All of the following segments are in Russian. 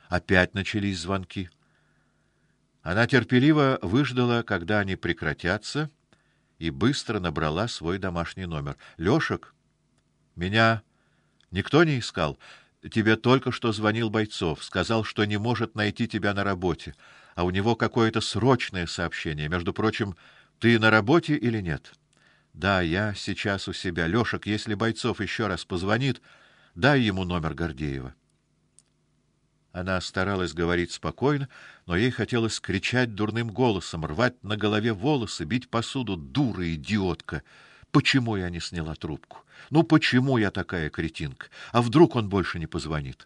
Опять начались звонки. Она терпеливо выждала, когда они прекратятся, и быстро набрала свой домашний номер. Лёшек, меня никто не искал. Тебе только что звонил Бойцов, сказал, что не может найти тебя на работе, а у него какое-то срочное сообщение. Между прочим, ты на работе или нет? Да, я сейчас у себя. Лёшек, если Бойцов еще раз позвонит, дай ему номер Гордеева. Она старалась говорить спокойно, но ей хотелось кричать дурным голосом, рвать на голове волосы, бить посуду. Дура, идиотка! Почему я не сняла трубку? Ну почему я такая кретинка? А вдруг он больше не позвонит?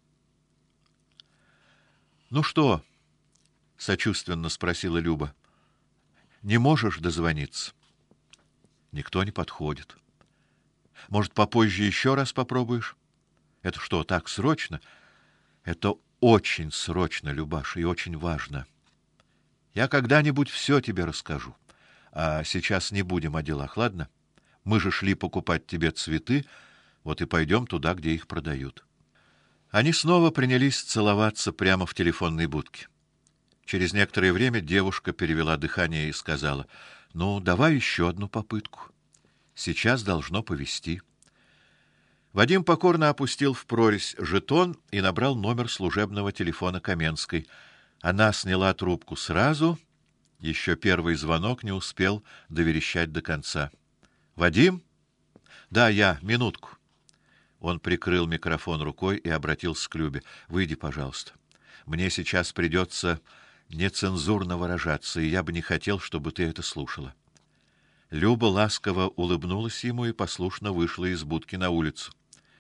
Ну что? Сочувственно спросила Люба. Не можешь дозвониться? Никто не подходит. Может, попозже еще раз попробуешь? Это что, так срочно? Это очень срочно, Любаша, и очень важно. Я когда-нибудь все тебе расскажу. А сейчас не будем о делах, ладно? Мы же шли покупать тебе цветы, вот и пойдем туда, где их продают. Они снова принялись целоваться прямо в телефонной будке. Через некоторое время девушка перевела дыхание и сказала: "Ну, давай еще одну попытку. Сейчас должно повезти". Вадим покорно опустил в прорезь жетон и набрал номер служебного телефона Каменской. Она сняла трубку сразу, еще первый звонок не успел доверещать до конца. Вадим? Да, я, минутку. Он прикрыл микрофон рукой и обратился к Любе: "Выйди, пожалуйста. Мне сейчас придется нецензурно выражаться, и я бы не хотел, чтобы ты это слушала". Люба ласково улыбнулась ему и послушно вышла из будки на улицу.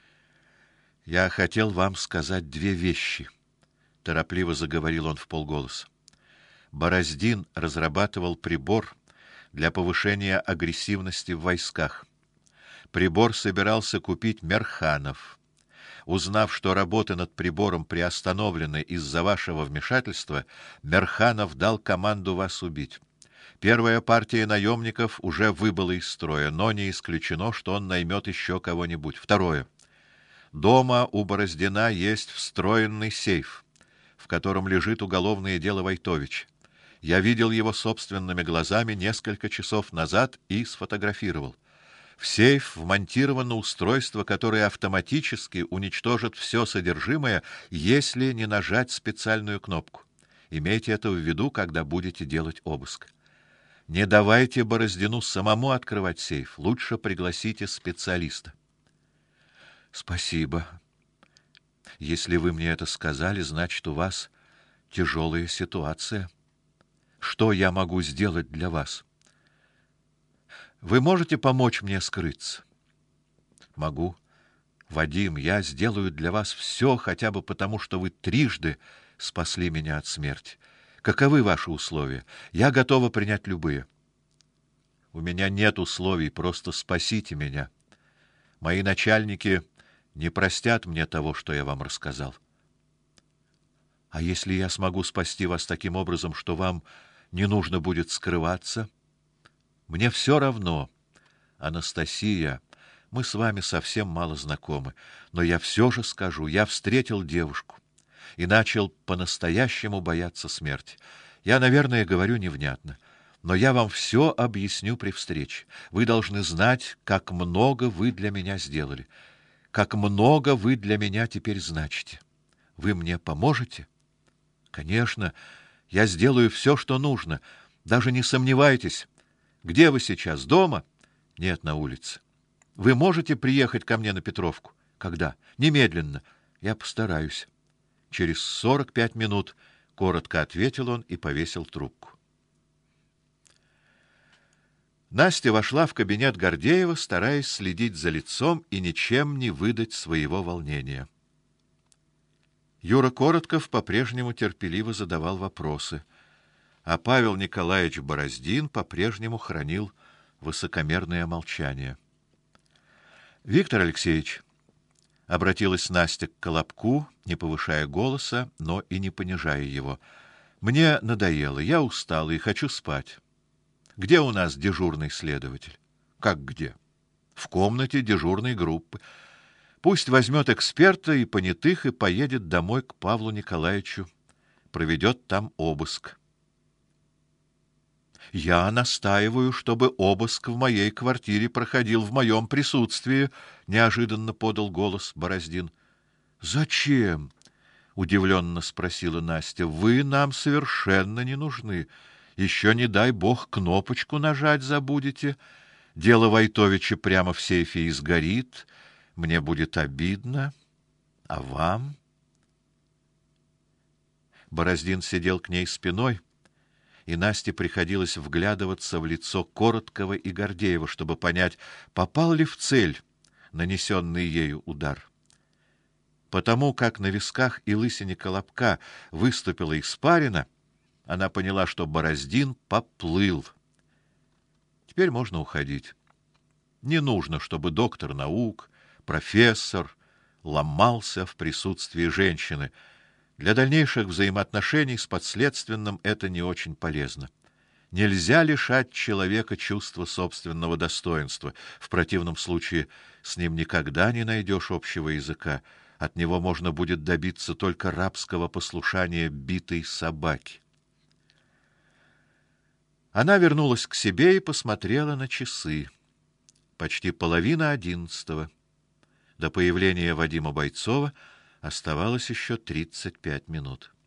Я хотел вам сказать две вещи, торопливо заговорил он вполголоса. Бороздин разрабатывал прибор для повышения агрессивности в войсках. Прибор собирался купить Мерханов. Узнав, что работы над прибором приостановлены из-за вашего вмешательства, Мерханов дал команду вас убить. Первая партия наемников уже выбыла из строя, но не исключено, что он наймет еще кого-нибудь. Второе. Дома у Бороздина есть встроенный сейф, в котором лежит уголовное дело Войтовича. Я видел его собственными глазами несколько часов назад и сфотографировал. В сейф вмонтировано устройство, которое автоматически уничтожит все содержимое, если не нажать специальную кнопку. Имейте это в виду, когда будете делать обыск. Не давайте Бороздину самому открывать сейф, лучше пригласите специалиста. Спасибо. Если вы мне это сказали, значит, у вас тяжелая ситуация. Что я могу сделать для вас? Вы можете помочь мне скрыться? Могу. Вадим, я сделаю для вас все, хотя бы потому, что вы трижды спасли меня от смерти. Каковы ваши условия? Я готова принять любые. У меня нет условий, просто спасите меня. Мои начальники не простят мне того, что я вам рассказал. А если я смогу спасти вас таким образом, что вам не нужно будет скрываться? Мне все равно. Анастасия, мы с вами совсем мало знакомы, но я все же скажу, я встретил девушку и начал по-настоящему бояться смерти. Я, наверное, говорю невнятно, но я вам все объясню при встрече. Вы должны знать, как много вы для меня сделали. Как много вы для меня теперь значите. Вы мне поможете? Конечно, я сделаю все, что нужно. Даже не сомневайтесь. Где вы сейчас? Дома? Нет, на улице. Вы можете приехать ко мне на Петровку? Когда? Немедленно. Я постараюсь. Через 45 минут, коротко ответил он и повесил трубку. Настя вошла в кабинет Гордеева, стараясь следить за лицом и ничем не выдать своего волнения. Юра Коротков по-прежнему терпеливо задавал вопросы, а Павел Николаевич Бороздин по-прежнему хранил высокомерное молчание. Виктор Алексеевич, обратилась Настя к Колобку, не повышая голоса, но и не понижая его. Мне надоело, я устала и хочу спать. Где у нас дежурный следователь? Как где? В комнате дежурной группы. Пусть возьмет эксперта и понятых и поедет домой к Павлу Николаевичу, проведет там обыск. Я настаиваю, чтобы обыск в моей квартире проходил в моем присутствии, неожиданно подал голос Бороздин. Зачем? Удивленно спросила Настя. Вы нам совершенно не нужны. Еще не дай бог кнопочку нажать забудете. Дело Войтовича прямо в сейфе и сгорит. Мне будет обидно. А вам? Бороздин сидел к ней спиной, и Насте приходилось вглядываться в лицо Короткова и Гордеева, чтобы понять, попал ли в цель нанесенный ею удар. Потому как на висках и лысине Колобка выступила испарина, она поняла, что Бороздин поплыл. Теперь можно уходить. Не нужно, чтобы доктор наук, профессор ломался в присутствии женщины. Для дальнейших взаимоотношений с подследственным это не очень полезно. Нельзя лишать человека чувства собственного достоинства. В противном случае с ним никогда не найдешь общего языка. От него можно будет добиться только рабского послушания битой собаки. Она вернулась к себе и посмотрела на часы. Почти 10:30. До появления Вадима Бойцова оставалось еще 35 минут.